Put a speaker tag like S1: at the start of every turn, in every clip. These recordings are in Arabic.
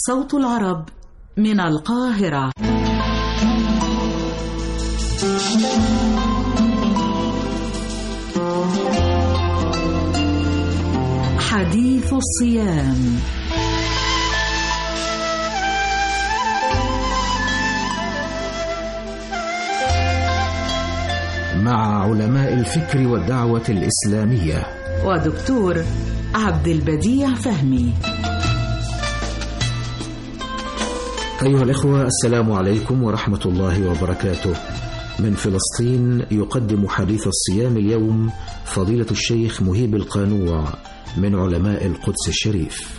S1: صوت العرب من القاهرة. حديث الصيام.
S2: مع علماء الفكر والدعوة الإسلامية
S1: ودكتور عبد البديع فهمي.
S2: أيها الإخوة، السلام عليكم ورحمة الله وبركاته. من فلسطين يقدم حديث الصيام اليوم فضيلة الشيخ مهيب القانوع من علماء القدس الشريف.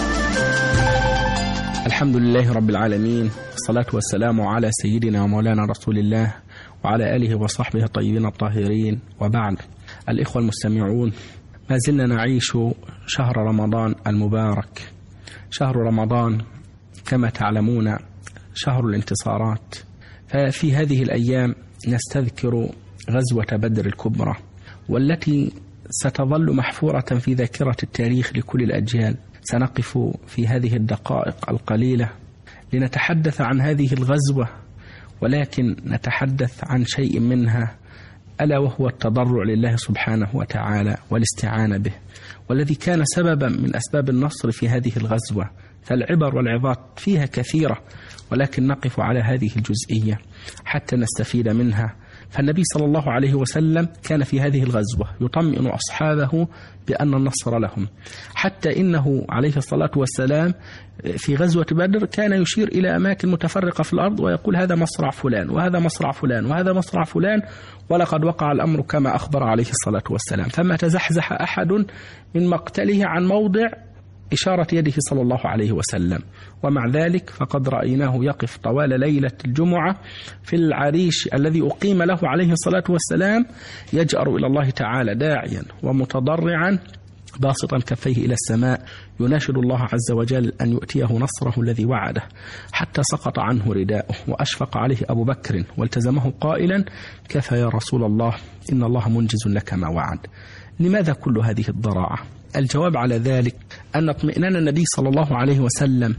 S3: الحمد لله رب العالمين، والصلاة والسلام على سيدنا ومولانا رسول الله وعلى آله وصحبه الطيبين الطاهرين، وبعد. الإخوة المستمعون، ما زلنا نعيش شهر رمضان المبارك. شهر رمضان كما تعلمون شهر الانتصارات، ففي هذه الأيام نستذكر غزوة بدر الكبرى، والتي ستظل محفورة في ذاكرة التاريخ لكل الأجيال. سنقف في هذه الدقائق القليلة لنتحدث عن هذه الغزوة، ولكن نتحدث عن شيء منها، ألا وهو التضرع لله سبحانه وتعالى والاستعانة به، والذي كان سببا من أسباب النصر في هذه الغزوة. فالعبر والعظات فيها كثيرة، ولكن نقف على هذه الجزئية حتى نستفيد منها. فالنبي صلى الله عليه وسلم كان في هذه الغزوة يطمئن أصحابه بأن النصر لهم، حتى إنه عليه الصلاة والسلام في غزوة بدر كان يشير إلى أماكن متفرقة في الأرض ويقول هذا مصرع فلان وهذا مصرع فلان وهذا مصرع فلان، ولقد وقع الأمر كما أخبر عليه الصلاة والسلام. فما تزحزح أحد من مقتله عن موضع إشارة يده صلى الله عليه وسلم. ومع ذلك فقد رأيناه يقف طوال ليلة الجمعة في العريش الذي أقيم له عليه الصلاة والسلام، يجأر إلى الله تعالى داعيا ومتضرعا باسطا كفيه إلى السماء، يناشد الله عز وجل أن يؤتيه نصره الذي وعده، حتى سقط عنه رداؤه وأشفق عليه أبو بكر والتزمه قائلا: كفى يا رسول الله، إن الله منجز لك ما وعد. لماذا كل هذه الضراعة؟ الجواب على ذلك أن اطمئنان النبي صلى الله عليه وسلم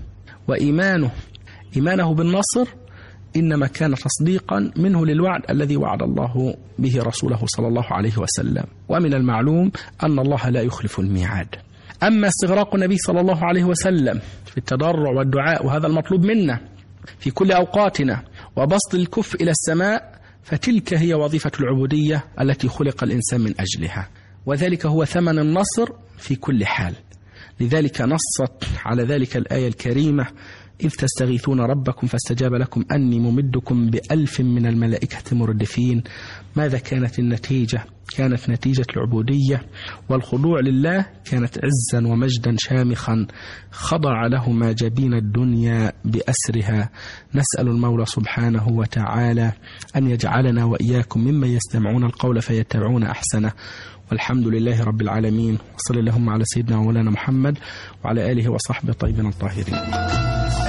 S3: وإيمانه بالنصر إنما كان تصديقا منه للوعد الذي وعد الله به رسوله صلى الله عليه وسلم. ومن المعلوم أن الله لا يخلف الميعاد. أما استغراق النبي صلى الله عليه وسلم في التضرع والدعاء، وهذا المطلوب منا في كل أوقاتنا، وبسط الكف إلى السماء، فتلك هي وظيفة العبودية التي خلق الإنسان من أجلها، وذلك هو ثمن النصر في كل حال. لذلك نصت على ذلك الآية الكريمة: إذ تستغيثون ربكم فاستجاب لكم أني ممدكم ب1000 من الملائكة مردفين. ماذا كانت النتيجة؟ كانت نتيجة العبودية والخضوع لله، كانت عزا ومجدا شامخا خضع له ما جبين الدنيا بأسرها. نسأل المولى سبحانه وتعالى أن يجعلنا وإياكم ممن يستمعون القول فيتبعون أحسنه، والحمد لله رب العالمين. وصلى اللهم على سيدنا ومولانا محمد وعلى آله وصحبه الطيبين الطاهرين.